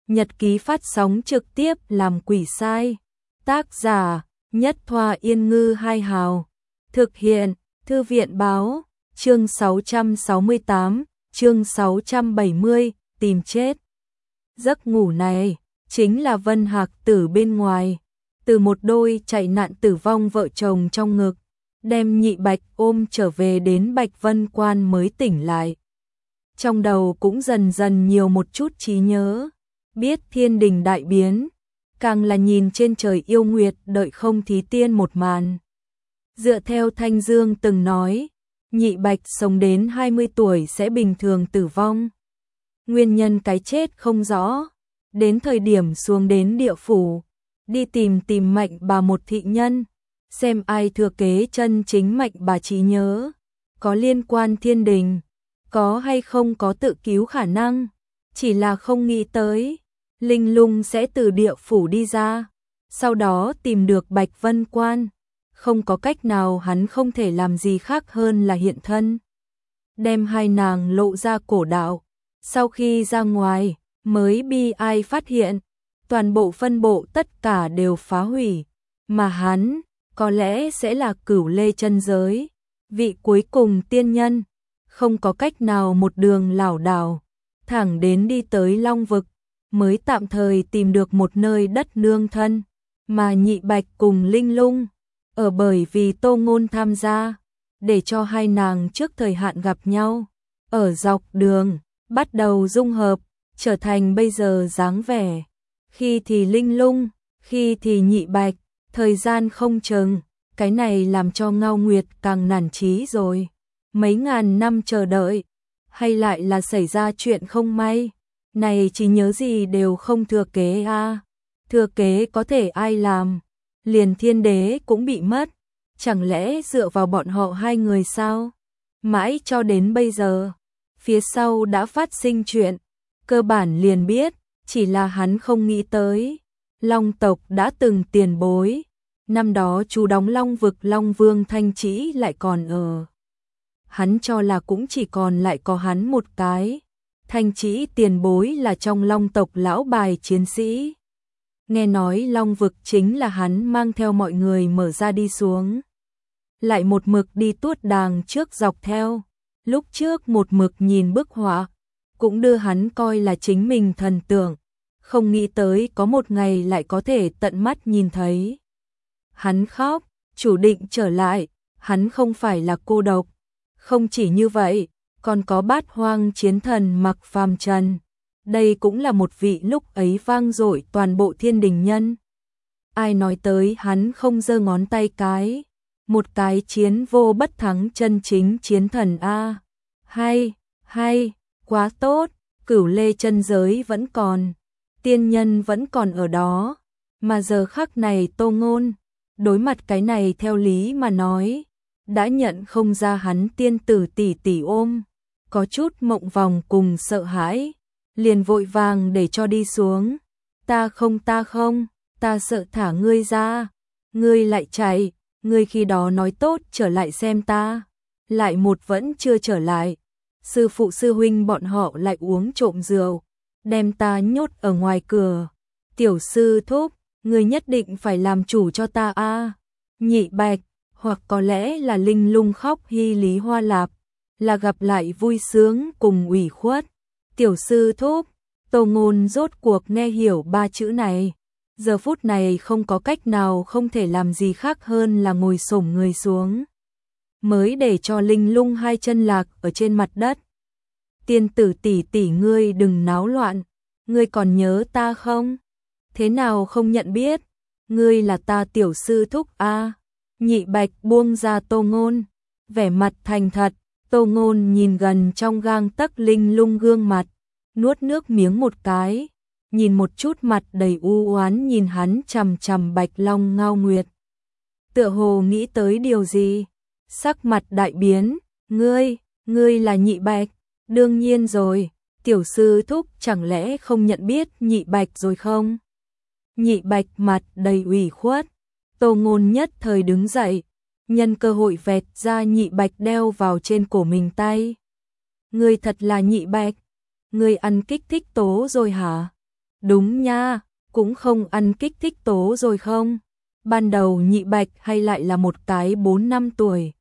nhật ký phát sóng trực tiếp làm quỷ sai. Tác giả Nhất Thoa Yên Ngư Hai Hào. Thực hiện Thư viện Báo. Chương 668, chương 670, tìm chết. Giấc ngủ này chính là Vân Hạc Tử bên ngoài, từ một đôi chạy nạn tử vong vợ chồng trong ngực, đem Nhị Bạch ôm trở về đến Bạch Vân Quan mới tỉnh lại. Trong đầu cũng dần dần nhiều một chút trí nhớ, biết thiên đình đại biến, càng là nhìn trên trời yêu nguyệt đợi không thí tiên một màn. Dựa theo Thanh Dương từng nói, Nhị Bạch sống đến 20 tuổi sẽ bình thường tử vong. Nguyên nhân cái chết không rõ, đến thời điểm xuống đến địa phủ, đi tìm Mạnh Bà một thị nhân, xem ai thừa kế chân chính Mạnh Bà trí nhớ, có liên quan thiên đình, có hay không có tự cứu khả năng, chỉ là không nghĩ tới, Linh Lung sẽ từ địa phủ đi ra, sau đó tìm được Bạch Vân Quan, không có cách nào hắn không thể làm gì khác hơn là hiện thân. Đem hai nàng lộ ra cổ đạo, sau khi ra ngoài, mới bi ai phát hiện, toàn bộ phân bộ tất cả đều phá hủy, mà hắn, có lẽ sẽ là Cửu Lê chân giới, vị cuối cùng tiên nhân, không có cách nào một đường lảo đảo, thẳng đến đi tới Long Vực, mới tạm thời tìm được một nơi đất nương thân, mà Nhị Bạch cùng Linh Lung, ở bởi vì Tô Ngôn tham gia, để cho hai nàng trước thời hạn gặp nhau, ở dọc đường, bắt đầu dung hợp, trở thành bây giờ dáng vẻ, khi thì Linh Lung, khi thì Nhị Bạch, thời gian không chừng, cái này làm cho Ngao Nguyệt càng nản chí rồi. Mấy ngàn năm chờ đợi, hay lại là xảy ra chuyện không may, này chỉ nhớ gì đều không thừa kế a. Thừa kế có thể ai làm, liền thiên đế cũng bị mất, chẳng lẽ dựa vào bọn họ hai người sao? Mãi cho đến bây giờ, phía sau đã phát sinh chuyện, cơ bản liền biết, chỉ là hắn không nghĩ tới. Long tộc đã từng tiền bối, năm đó chú đóng Long Vực Long Vương Thanh Trĩ lại còn ở. Hắn cho là cũng chỉ còn lại có hắn một cái. Thanh Trĩ tiền bối là trong Long tộc lão bài chiến sĩ. Nghe nói Long Vực chính là hắn mang theo mọi người mở ra đi xuống. Lại một mực đi tuốt đàng trước dọc theo. Lúc trước một mực nhìn bức họa, cũng đưa hắn coi là chính mình thần tượng. Không nghĩ tới có một ngày lại có thể tận mắt nhìn thấy. Hắn khóc, chủ định trở lại, hắn không phải là cô độc. Không chỉ như vậy, còn có Bát Hoang chiến thần Mặc Phàm Trần. Đây cũng là một vị lúc ấy vang dội toàn bộ thiên đình nhân. Ai nói tới hắn không giơ ngón tay cái. Một cái chiến vô bất thắng chân chính chiến thần a. Hay, quá tốt, Cửu Lê chân giới vẫn còn, tiên nhân vẫn còn ở đó, mà giờ khắc này Tô Ngôn, đối mặt cái này theo lý mà nói, đã nhận không ra hắn tiên tử tỷ tỷ ôm, có chút mộng vòng cùng sợ hãi, liền vội vàng để cho đi xuống. Ta không, ta sợ thả ngươi ra, ngươi lại chạy, ngươi khi đó nói tốt trở lại xem ta, lại một vẫn chưa trở lại. Sư phụ sư huynh bọn họ lại uống trộm rượu, đem ta nhốt ở ngoài cửa. Tiểu sư thúc, ngươi nhất định phải làm chủ cho ta a. Nhị Bạch, hoặc có lẽ là Linh Lung khóc hy lý hoa lạp, là gặp lại vui sướng cùng ủy khuất. Tiểu sư thúc, Tô Ngôn rốt cuộc nghe hiểu ba chữ này. Giờ phút này không có cách nào không thể làm gì khác hơn là ngồi xổm người xuống. Mới để cho Linh Lung hai chân lạc ở trên mặt đất. Tiên tử tỷ tỷ ngươi đừng náo loạn, ngươi còn nhớ ta không? Thế nào không nhận biết? Ngươi là ta tiểu sư thúc a. Nhị Bạch buông ra Tô Ngôn, vẻ mặt thành thật. Tô Ngôn nhìn gần trong gang tấc Linh Lung gương mặt, nuốt nước miếng một cái, nhìn một chút mặt đầy u oán nhìn hắn chằm chằm Bạch Long Ngao Nguyệt. Tựa hồ nghĩ tới điều gì, sắc mặt đại biến, ngươi là Nhị Bạch, đương nhiên rồi, tiểu sư thúc chẳng lẽ không nhận biết Nhị Bạch rồi không? Nhị Bạch mặt đầy ủy khuất, Tô Ngôn nhất thời đứng dậy, nhân cơ hội vẹt ra Nhị Bạch đeo vào trên cổ mình tay. Ngươi thật là Nhị Bạch, ngươi ăn kích thích tố rồi hả? Đúng nha, cũng không ăn kích thích tố rồi không? Ban đầu Nhị Bạch hay lại là một cái 4 năm tuổi.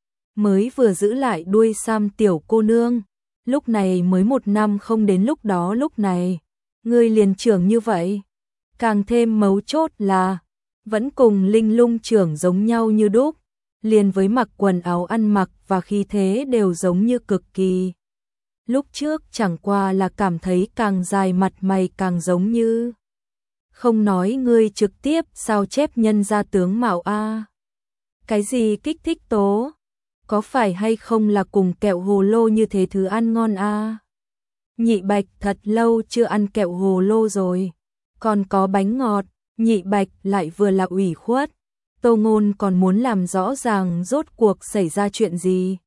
Mới vừa giữ lại đuôi sam tiểu cô nương, lúc này mới 1 năm không đến lúc đó lúc này. Ngươi liền trưởng như vậy. Càng thêm mấu chốt là, vẫn cùng Linh Lung trưởng giống nhau như đúc, liền với mặc quần áo ăn mặc và khí thế đều giống như cực kỳ. Lúc trước chẳng qua là cảm thấy càng dài mặt mày càng giống như. Không nói ngươi trực tiếp sao chép nhân ra tướng mạo a. Cái gì kích thích tố? Có phải hay không là cùng kẹo hồ lô như thế thứ ăn ngon a? Nhị Bạch thật lâu chưa ăn kẹo hồ lô rồi. Còn có bánh ngọt, Nhị Bạch lại vừa là ủy khuất. Tô Ngôn còn muốn làm rõ ràng rốt cuộc xảy ra chuyện gì.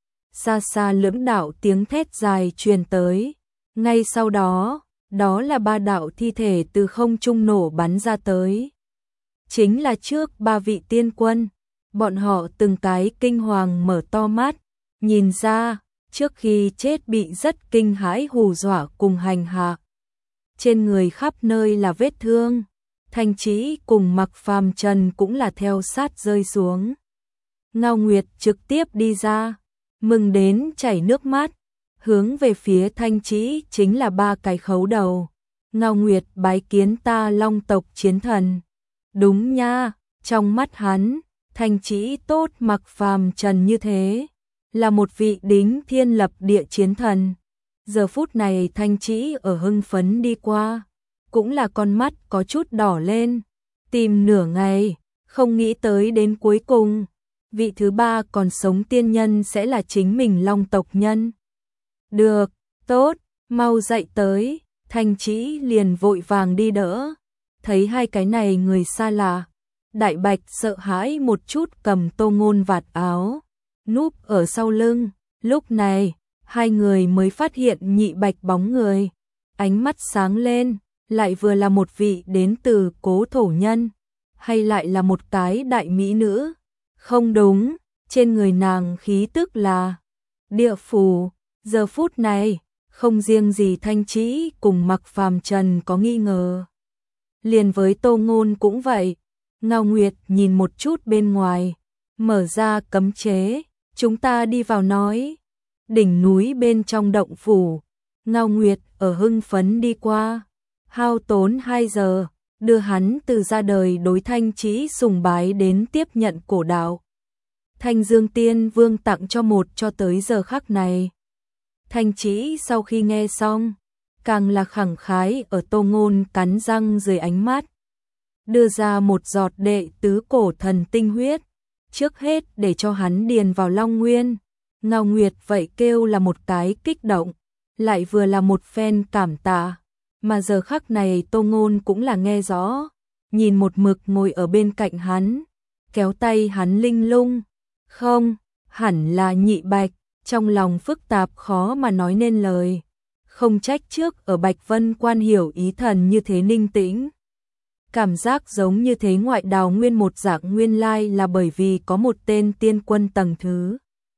Xa xa lưỡng đạo tiếng thét dài truyền tới. Ngay sau đó, đó là 3 đạo thi thể từ không trung nổ bắn ra tới. Chính là trước 3 vị tiên quân. Bọn họ từng cái kinh hoàng mở to mắt, nhìn ra, trước khi chết bị rất kinh hãi hù dọa cùng hành hạ. Trên người khắp nơi là vết thương, Thanh Chí cùng Mặc Phàm Trần cũng là theo sát rơi xuống. Ngao Nguyệt trực tiếp đi ra, mừng đến chảy nước mắt, hướng về phía Thanh Chí chính là 3 cái khấu đầu. Ngao Nguyệt bái kiến ta Long tộc chiến thần. Đúng nha, trong mắt hắn, Thanh Chí tốt Mặc Phàm Trần như thế, là một vị đính thiên lập địa chiến thần. Giờ phút này Thanh Chí ở hưng phấn đi qua, cũng là con mắt có chút đỏ lên, tìm nửa ngày, không nghĩ tới đến cuối cùng, vị thứ 3 còn sống tiên nhân sẽ là chính mình Long tộc nhân. Được, tốt, mau dậy tới, Thanh Chí liền vội vàng đi đỡ, thấy hai cái này người xa lạ. Đại Bạch sợ hãi một chút cầm Tô Ngôn vạt áo, núp ở sau lưng, lúc này, hai người mới phát hiện Nhị Bạch bóng người, ánh mắt sáng lên, lại vừa là một vị đến từ Cố thổ nhân, hay lại là một cái đại mỹ nữ. Không đúng, trên người nàng khí tức là địa phủ. Giờ phút này, không riêng gì Thanh Chí cùng Mặc Phàm Trần có nghi ngờ, liền với Tô Ngôn cũng vậy. Ngao Nguyệt nhìn một chút bên ngoài, mở ra cấm chế, chúng ta đi vào nói. Đỉnh núi bên trong động phủ, Ngao Nguyệt ở hưng phấn đi qua, hao tốn 2 giờ, đưa hắn từ ra đời đối Thanh Chí sùng bái đến tiếp nhận cổ đạo. Thanh Dương Tiên Vương tặng cho tới giờ khắc này. Thanh Chí sau khi nghe xong, càng là khẳng khái ở Tô Ngôn cắn răng dưới ánh mắt. Đưa ra một giọt đệ tứ cổ thần tinh huyết, trước hết để cho hắn điền vào Long Nguyên. Ngao Nguyệt vậy kêu là một cái kích động, lại vừa là một phen cảm tạ, mà giờ khắc này Tô Ngôn cũng là nghe rõ, nhìn một mực ngồi ở bên cạnh hắn, kéo tay hắn Linh Lung, không, hẳn là Nhị Bạch, trong lòng phức tạp khó mà nói nên lời, không trách trước ở Bạch Vân Quan hiểu ý thần như thế ninh tĩnh. Cảm giác giống như thế ngoại đào nguyên một dạng nguyên lai là bởi vì có một tên tiên quân tầng thứ.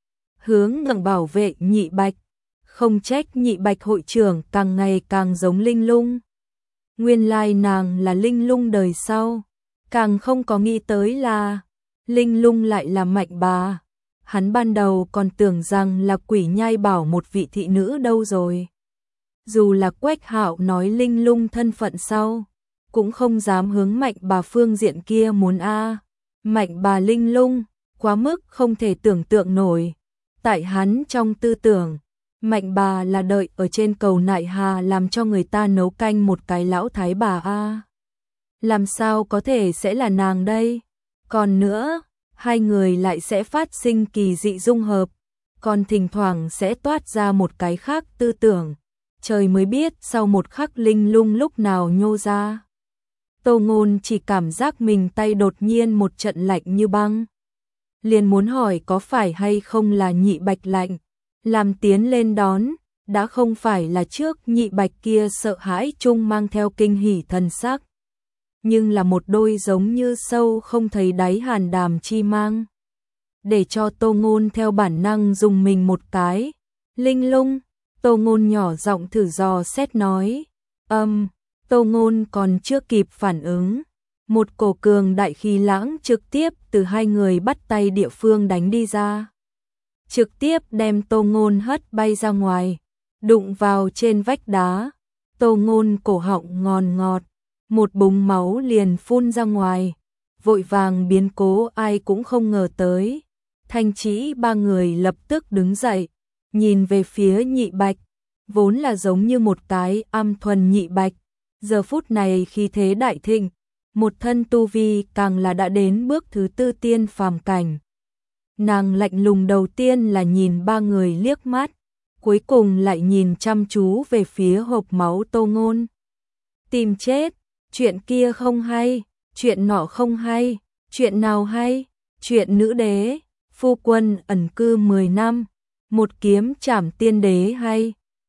Hướng ngẩng bảo vệ Nhị Bạch, không trách Nhị Bạch hội trưởng càng ngày càng giống Linh Lung. Nguyên lai nàng là Linh Lung đời sau, càng không có nghĩ tới là Linh Lung lại là Mạnh Bà. Hắn ban đầu còn tưởng rằng là Quỷ Nhai Bảo một vị thị nữ đâu rồi. Dù là Quách Hạo nói Linh Lung thân phận sau, cũng không dám hướng Mạnh Bà phương diện kia muốn a. Mạnh Bà Linh Lung, quá mức không thể tưởng tượng nổi. Tại hắn trong tư tưởng, Mạnh Bà là đợi ở trên cầu Nại Hà làm cho người ta nấu canh một cái lão thái bà a. Làm sao có thể sẽ là nàng đây? Còn nữa, hai người lại sẽ phát sinh kỳ dị dung hợp, còn thỉnh thoảng sẽ toát ra một cái khác tư tưởng. Trời mới biết sau một khắc Linh Lung lúc nào nhô ra. Tô Ngôn chỉ cảm giác mình tay đột nhiên một trận lạnh như băng. Liền muốn hỏi có phải hay không là Nhị Bạch lạnh, làm tiến lên đón, đã không phải là trước Nhị Bạch kia sợ hãi chung mang theo kinh hỉ thần sắc. Nhưng là một đôi giống như sâu không thấy đáy hàn đàm chi mang. Để cho Tô Ngôn theo bản năng dùng mình một cái. Linh Lung, Tô Ngôn nhỏ giọng thử dò xét nói. Tô Ngôn còn chưa kịp phản ứng, một cổ cường đại khí lãng trực tiếp từ hai người bắt tay địa phương đánh đi ra. Trực tiếp đem Tô Ngôn hất bay ra ngoài, đụng vào trên vách đá. Tô Ngôn cổ họng ngòn ngọt, một búng máu liền phun ra ngoài, vội vàng biến cố ai cũng không ngờ tới. Thanh Trĩ ba người lập tức đứng dậy, nhìn về phía Nhị Bạch, vốn là giống như một cái âm thuần Nhị Bạch, giờ phút này khí thế đại thịnh, một thân tu vi càng là đã đến bước thứ tư tiên phàm cảnh. Nàng lạnh lùng đầu tiên là nhìn ba người liếc mắt, cuối cùng lại nhìn chăm chú về phía hộp máu Tô Ngôn. Tìm chết, chuyện kia không hay, chuyện nọ không hay, chuyện nào hay, chuyện nữ đế, phu quân ẩn cư 10 năm, một kiếm trảm tiên đế hay.